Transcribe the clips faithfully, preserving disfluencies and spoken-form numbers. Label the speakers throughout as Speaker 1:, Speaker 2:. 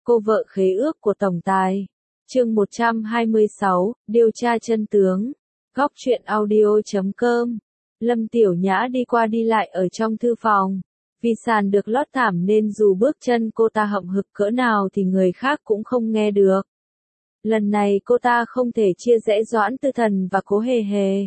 Speaker 1: Cô vợ khế ước của tổng tài. Chương một trăm hai mươi sáu, điều tra chân tướng. Góc truyện audio chấm com. Lâm Tiểu Nhã đi qua đi lại ở trong thư phòng. Vì sàn được lót thảm nên dù bước chân cô ta hậm hực cỡ nào thì người khác cũng không nghe được. Lần này cô ta không thể chia rẽ Doãn Tư Thần và Cố Hề Hề.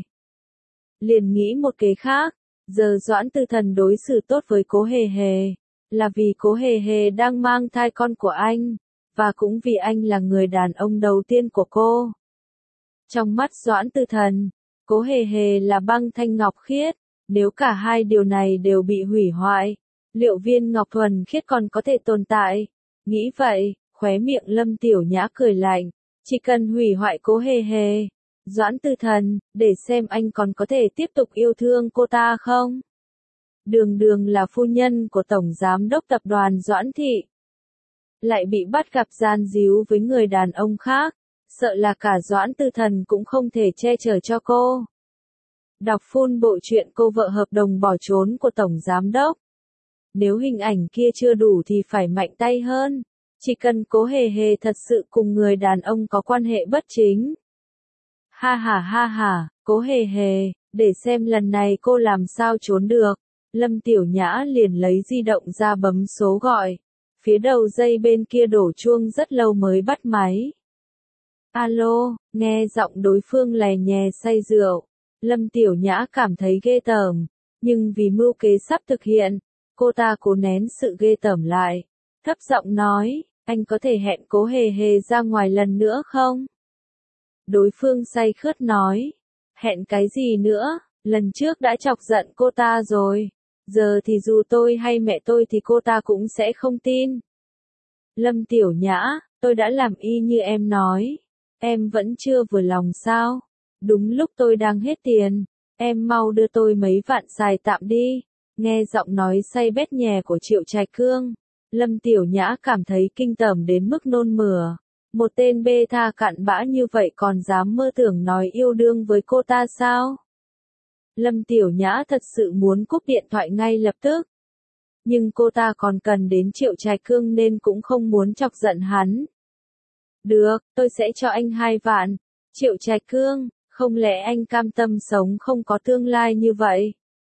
Speaker 1: Liền nghĩ một kế khác, giờ Doãn Tư Thần đối xử tốt với Cố Hề Hề, là vì Cố Hề Hề đang mang thai con của anh, và cũng vì anh là người đàn ông đầu tiên của cô. Trong mắt Doãn Tư Thần, Cố Hề Hề là băng thanh ngọc khiết, nếu cả hai điều này đều bị hủy hoại, liệu viên ngọc thuần khiết còn có thể tồn tại? Nghĩ vậy, khóe miệng Lâm Tiểu Nhã cười lạnh, chỉ cần hủy hoại Cố Hề Hề, Doãn Tư Thần, để xem anh còn có thể tiếp tục yêu thương cô ta không? Đường đường là phu nhân của Tổng Giám đốc Tập đoàn Doãn Thị, lại bị bắt gặp gian díu với người đàn ông khác, sợ là cả Doãn Tư Thần cũng không thể che chở cho cô. Đọc full bộ truyện Cô vợ hợp đồng bỏ trốn của Tổng Giám đốc. Nếu hình ảnh kia chưa đủ thì phải mạnh tay hơn, chỉ cần Cố Hề Hề thật sự cùng người đàn ông có quan hệ bất chính. Ha ha ha ha, Cố Hề Hề, để xem lần này cô làm sao trốn được. Lâm Tiểu Nhã liền lấy di động ra bấm số gọi. Phía đầu dây bên kia đổ chuông rất lâu mới bắt máy. Alo, nghe giọng đối phương lè nhè say rượu. Lâm Tiểu Nhã cảm thấy ghê tởm, nhưng vì mưu kế sắp thực hiện, cô ta cố nén sự ghê tởm lại. Thấp giọng nói, anh có thể hẹn Cố Hề Hề ra ngoài lần nữa không? Đối phương say khướt nói, hẹn cái gì nữa, lần trước đã chọc giận cô ta rồi. Giờ thì dù tôi hay mẹ tôi thì cô ta cũng sẽ không tin. Lâm Tiểu Nhã, tôi đã làm y như em nói. Em vẫn chưa vừa lòng sao? Đúng lúc tôi đang hết tiền. Em mau đưa tôi mấy vạn xài tạm đi. Nghe giọng nói say bét nhè của Triệu Trạch Cương, Lâm Tiểu Nhã cảm thấy kinh tởm đến mức nôn mửa. Một tên bê tha cặn bã như vậy còn dám mơ tưởng nói yêu đương với cô ta sao? Lâm Tiểu Nhã thật sự muốn cúp điện thoại ngay lập tức. Nhưng cô ta còn cần đến Triệu Trạch Cương nên cũng không muốn chọc giận hắn. Được, tôi sẽ cho anh hai vạn. Triệu Trạch Cương, không lẽ anh cam tâm sống không có tương lai như vậy?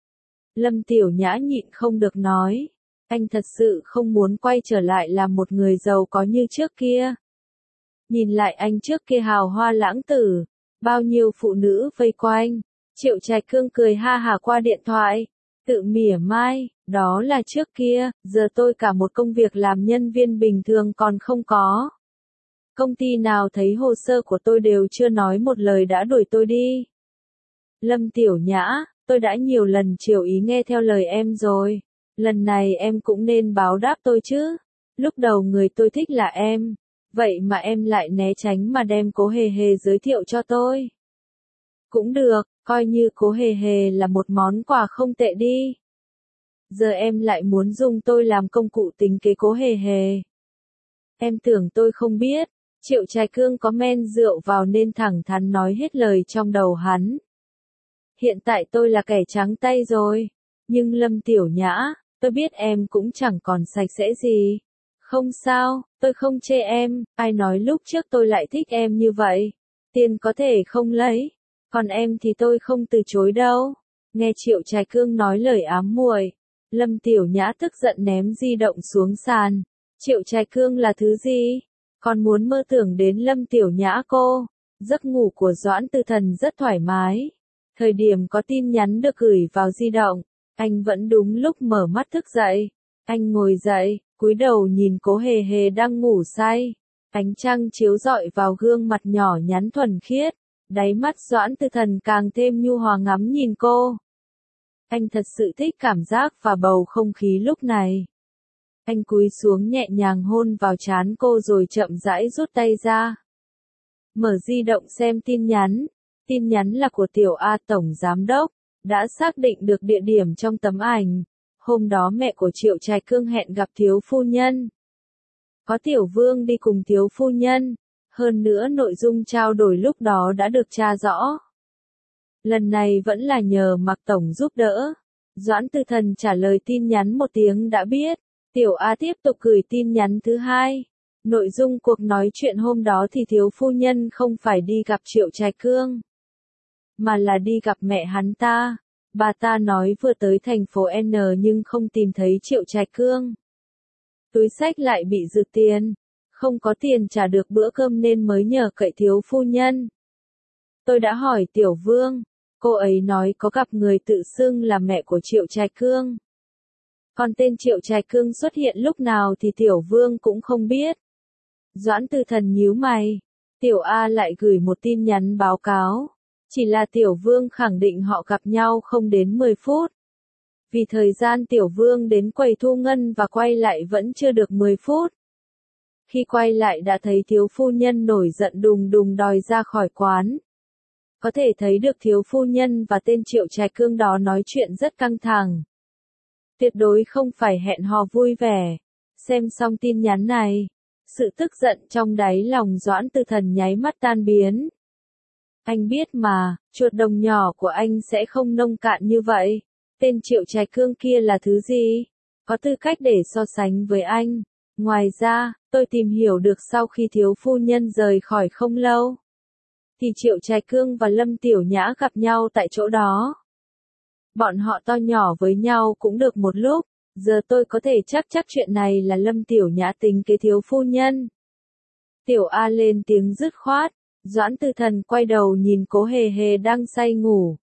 Speaker 1: Lâm Tiểu Nhã nhịn không được nói. Anh thật sự không muốn quay trở lại làm một người giàu có như trước kia. Nhìn lại anh trước kia hào hoa lãng tử, bao nhiêu phụ nữ vây quanh. Triệu Trạch Cương cười ha hả qua điện thoại, tự mỉa mai, đó là trước kia, giờ tôi cả một công việc làm nhân viên bình thường còn không có. Công ty nào thấy hồ sơ của tôi đều chưa nói một lời đã đuổi tôi đi. Lâm Tiểu Nhã, tôi đã nhiều lần chiều ý nghe theo lời em rồi, lần này em cũng nên báo đáp tôi chứ. Lúc đầu người tôi thích là em, vậy mà em lại né tránh mà đem Cố Hề Hề giới thiệu cho tôi. Cũng được, coi như Cố Hề Hề là một món quà không tệ đi. Giờ em lại muốn dùng tôi làm công cụ tính kế Cố Hề Hề. Em tưởng tôi không biết. Triệu Trạch Cương có men rượu vào nên thẳng thắn nói hết lời trong đầu hắn. Hiện tại tôi là kẻ trắng tay rồi. Nhưng Lâm Tiểu Nhã, tôi biết em cũng chẳng còn sạch sẽ gì. Không sao, tôi không chê em, ai nói lúc trước tôi lại thích em như vậy. Tiền có thể không lấy, còn em thì tôi không từ chối đâu. Nghe Triệu Trạch Cương nói lời ám muội, Lâm Tiểu Nhã tức giận ném di động xuống sàn. Triệu Trạch Cương là thứ gì? Còn muốn mơ tưởng đến Lâm Tiểu Nhã cô? Giấc ngủ của Doãn Tư Thần rất thoải mái. Thời điểm có tin nhắn được gửi vào di động, anh vẫn đúng lúc mở mắt thức dậy. Anh ngồi dậy, cúi đầu nhìn Cố Hề Hề đang ngủ say. Ánh trăng chiếu rọi vào gương mặt nhỏ nhắn thuần khiết. Đáy mắt Doãn Tư Thần càng thêm nhu hòa ngắm nhìn cô. Anh thật sự thích cảm giác và bầu không khí lúc này. Anh cúi xuống nhẹ nhàng hôn vào trán cô rồi chậm rãi rút tay ra. Mở di động xem tin nhắn. Tin nhắn là của Tiểu A Tổng Giám đốc, đã xác định được địa điểm trong tấm ảnh. Hôm đó mẹ của Triệu Trạch Cương hẹn gặp thiếu phu nhân. Có Tiểu Vương đi cùng thiếu phu nhân. Hơn nữa nội dung trao đổi lúc đó đã được tra rõ. Lần này vẫn là nhờ Mạc Tổng giúp đỡ. Doãn Tư Thần trả lời tin nhắn một tiếng đã biết. Tiểu A tiếp tục gửi tin nhắn thứ hai. Nội dung cuộc nói chuyện hôm đó thì thiếu phu nhân không phải đi gặp Triệu Trạch Cương, mà là đi gặp mẹ hắn ta. Bà ta nói vừa tới thành phố N nhưng không tìm thấy Triệu Trạch Cương. Túi xách lại bị dư tiền, không có tiền trả được bữa cơm nên mới nhờ cậy thiếu phu nhân. Tôi đã hỏi Tiểu Vương, cô ấy nói có gặp người tự xưng là mẹ của Triệu Trạch Cương. Còn tên Triệu Trạch Cương xuất hiện lúc nào thì Tiểu Vương cũng không biết. Doãn Tư Thần nhíu mày, Tiểu A lại gửi một tin nhắn báo cáo. Chỉ là Tiểu Vương khẳng định họ gặp nhau không đến mười phút. Vì thời gian Tiểu Vương đến quầy thu ngân và quay lại vẫn chưa được mười phút. Khi quay lại đã thấy thiếu phu nhân nổi giận đùng đùng đòi ra khỏi quán. Có thể thấy được thiếu phu nhân và tên Triệu Trạch Cương đó nói chuyện rất căng thẳng. Tuyệt đối không phải hẹn hò vui vẻ. Xem xong tin nhắn này, sự tức giận trong đáy lòng Doãn Tư Thần nháy mắt tan biến. Anh biết mà, chuột đồng nhỏ của anh sẽ không nông cạn như vậy. Tên Triệu Trạch Cương kia là thứ gì? Có tư cách để so sánh với anh. Ngoài ra, tôi tìm hiểu được sau khi thiếu phu nhân rời khỏi không lâu, thì Triệu Trạch Cương và Lâm Tiểu Nhã gặp nhau tại chỗ đó. Bọn họ to nhỏ với nhau cũng được một lúc, giờ tôi có thể chắc chắc chuyện này là Lâm Tiểu Nhã tính kế thiếu phu nhân. Tiểu A lên tiếng dứt khoát, Doãn Tư Thần quay đầu nhìn Cố Hề Hề đang say ngủ.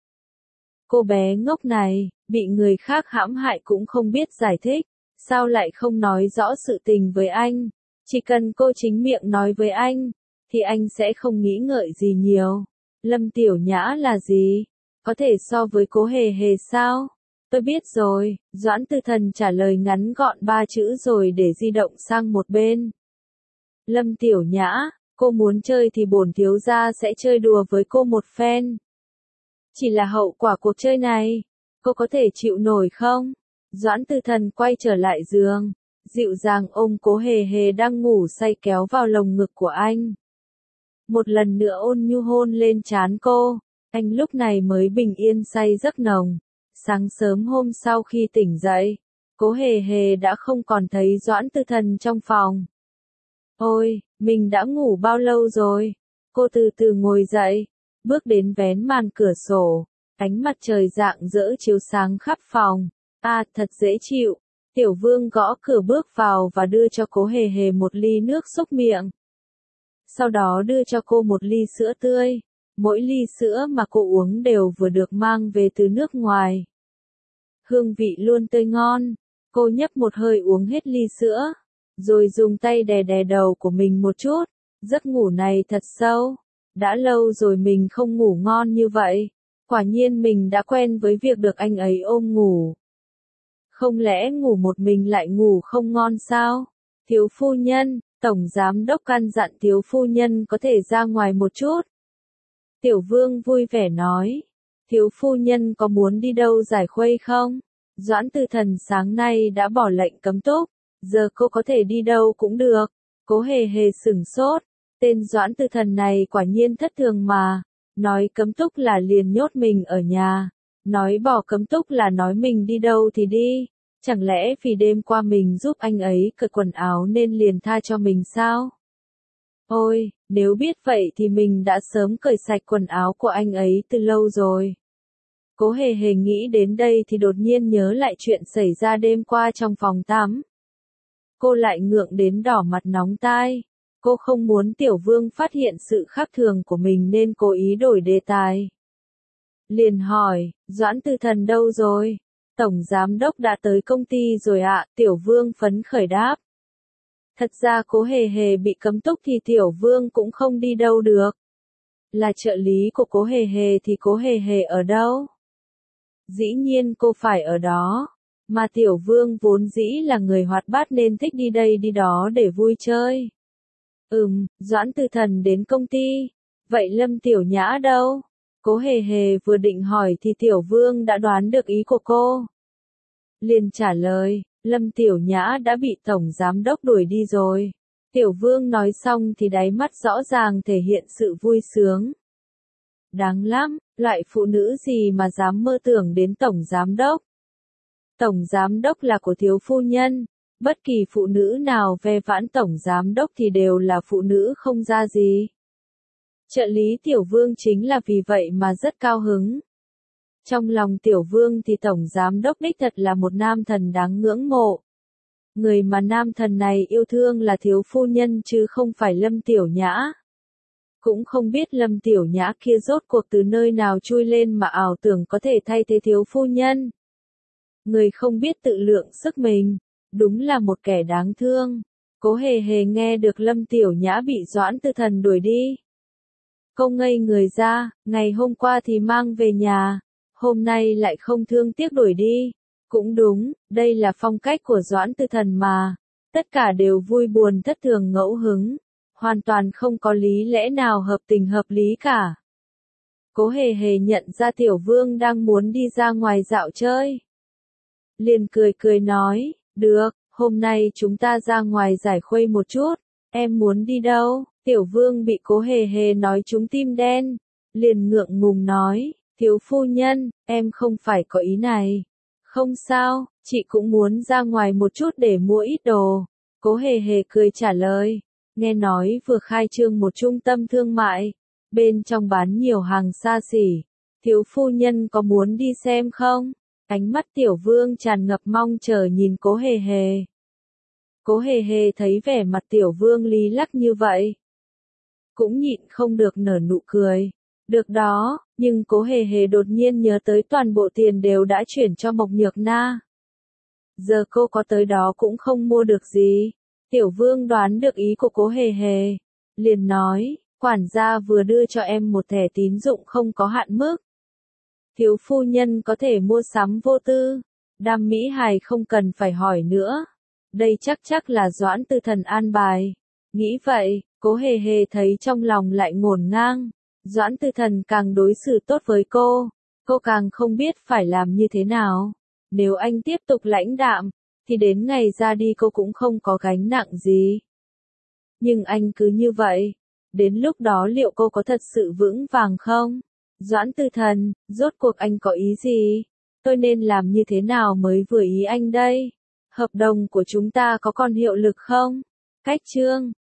Speaker 1: Cô bé ngốc này, bị người khác hãm hại cũng không biết giải thích, sao lại không nói rõ sự tình với anh. Chỉ cần cô chính miệng nói với anh, thì anh sẽ không nghĩ ngợi gì nhiều. Lâm Tiểu Nhã là gì? Có thể so với Cố Hề Hề sao? Tôi biết rồi, Doãn Tư Thần trả lời ngắn gọn ba chữ rồi để di động sang một bên. Lâm Tiểu Nhã, cô muốn chơi thì bổn thiếu gia sẽ chơi đùa với cô một phen. Chỉ là hậu quả cuộc chơi này, cô có thể chịu nổi không? Doãn Tư Thần quay trở lại giường, dịu dàng ôm Cố Hề Hề đang ngủ say kéo vào lồng ngực của anh. Một lần nữa ôn nhu hôn lên trán cô, anh lúc này mới bình yên say giấc nồng. Sáng sớm hôm sau khi tỉnh dậy, Cố Hề Hề đã không còn thấy Doãn Tư Thần trong phòng. Ôi, mình đã ngủ bao lâu rồi? Cô từ từ ngồi dậy, bước đến vén màn cửa sổ, ánh mặt trời rạng rỡ chiếu sáng khắp phòng. À, thật dễ chịu. Tiểu Vương gõ cửa bước vào và đưa cho Cố Hề Hề một ly nước xúc miệng. Sau đó đưa cho cô một ly sữa tươi. Mỗi ly sữa mà cô uống đều vừa được mang về từ nước ngoài. Hương vị luôn tươi ngon. Cô nhấp một hơi uống hết ly sữa, rồi dùng tay đè đè đầu của mình một chút. Giấc ngủ này thật sâu. Đã lâu rồi mình không ngủ ngon như vậy. Quả nhiên mình đã quen với việc được anh ấy ôm ngủ. Không lẽ ngủ một mình lại ngủ không ngon sao? Thiếu phu nhân, Tổng Giám Đốc căn dặn thiếu phu nhân có thể ra ngoài một chút. Tiểu Vương vui vẻ nói. Thiếu phu nhân có muốn đi đâu giải khuây không? Doãn Tư Thần sáng nay đã bỏ lệnh cấm túc. Giờ cô có thể đi đâu cũng được. Cố Hề Hề sửng sốt. Tên Doãn Tư Thần này quả nhiên thất thường mà. Nói cấm túc là liền nhốt mình ở nhà. Nói bỏ cấm túc là nói mình đi đâu thì đi. Chẳng lẽ vì đêm qua mình giúp anh ấy cởi quần áo nên liền tha cho mình sao? Ôi, nếu biết vậy thì mình đã sớm cởi sạch quần áo của anh ấy từ lâu rồi. Cố Hề Hề nghĩ đến đây thì đột nhiên nhớ lại chuyện xảy ra đêm qua trong phòng tắm. Cô lại ngượng đến đỏ mặt nóng tai. Cô không muốn Tiểu Vương phát hiện sự khác thường của mình nên cố ý đổi đề tài. Liền hỏi, Doãn Tư Thần đâu rồi? Tổng Giám Đốc đã tới công ty rồi ạ, Tiểu Vương phấn khởi đáp. Thật ra Cố Hề Hề bị cấm túc thì Tiểu Vương cũng không đi đâu được. Là trợ lý của Cố Hề Hề thì Cố Hề Hề ở đâu? Dĩ nhiên cô phải ở đó. Mà Tiểu Vương vốn dĩ là người hoạt bát nên thích đi đây đi đó để vui chơi. Ừm, Doãn Tư Thần đến công ty. Vậy Lâm Tiểu Nhã đâu? Cố Hề Hề vừa định hỏi thì Tiểu Vương đã đoán được ý của cô. Liền trả lời, Lâm Tiểu Nhã đã bị Tổng Giám Đốc đuổi đi rồi. Tiểu Vương nói xong thì đáy mắt rõ ràng thể hiện sự vui sướng. Đáng lắm, loại phụ nữ gì mà dám mơ tưởng đến Tổng Giám Đốc. Tổng Giám Đốc là của thiếu phu nhân, Bất kỳ phụ nữ nào ve vãn tổng giám đốc thì đều là phụ nữ không ra gì. Trợ lý Tiểu Vương chính là vì vậy mà rất cao hứng. Trong lòng Tiểu Vương thì tổng giám đốc đích thật là một nam thần đáng ngưỡng mộ. Người mà nam thần này yêu thương là thiếu phu nhân chứ không phải Lâm Tiểu Nhã. Cũng không biết Lâm Tiểu Nhã kia rốt cuộc từ nơi nào chui lên mà ảo tưởng có thể thay thế thiếu phu nhân. Người không biết tự lượng sức mình, đúng là một kẻ đáng thương. Cố Hề Hề nghe được Lâm Tiểu Nhã bị Doãn Tư Thần đuổi đi. Cô ngây người ra, ngày hôm qua thì mang về nhà, hôm nay lại không thương tiếc đuổi đi. Cũng đúng, đây là phong cách của Doãn Tư Thần mà. Tất cả đều vui buồn thất thường ngẫu hứng. Hoàn toàn không có lý lẽ nào hợp tình hợp lý cả. Cố Hề Hề nhận ra Tiểu Vương đang muốn đi ra ngoài dạo chơi. Liền cười cười nói, được, hôm nay chúng ta ra ngoài giải khuây một chút, em muốn đi đâu? Tiểu Vương bị Cố Hề Hề nói trúng tim đen, liền ngượng ngùng nói, thiếu phu nhân, em không phải có ý này. Không sao, chị cũng muốn ra ngoài một chút để mua ít đồ. Cố Hề Hề cười trả lời, nghe nói vừa khai trương một trung tâm thương mại, bên trong bán nhiều hàng xa xỉ, thiếu phu nhân có muốn đi xem không? Ánh mắt Tiểu Vương tràn ngập mong chờ nhìn Cố Hề Hề. Cố Hề Hề thấy vẻ mặt Tiểu Vương lý lắc như vậy, cũng nhịn không được nở nụ cười. Được đó, nhưng Cố Hề Hề đột nhiên nhớ tới toàn bộ tiền đều đã chuyển cho Mộc Nhược Na. Giờ cô có tới đó cũng không mua được gì. Tiểu Vương đoán được ý của Cố Hề Hề, liền nói, quản gia vừa đưa cho em một thẻ tín dụng không có hạn mức. Thiếu phu nhân có thể mua sắm vô tư, Đam Mỹ Hài không cần phải hỏi nữa. Đây chắc chắc là Doãn Tư Thần an bài. Nghĩ vậy, Cố Hề Hề thấy trong lòng lại ngổn ngang. Doãn Tư Thần càng đối xử tốt với cô, cô càng không biết phải làm như thế nào. Nếu anh tiếp tục lãnh đạm, thì đến ngày ra đi cô cũng không có gánh nặng gì. Nhưng anh cứ như vậy, đến lúc đó liệu cô có thật sự vững vàng không? Doãn Tư Thần, rốt cuộc anh có ý gì? Tôi nên làm như thế nào mới vừa ý anh đây? Hợp đồng của chúng ta có còn hiệu lực không? Cách chương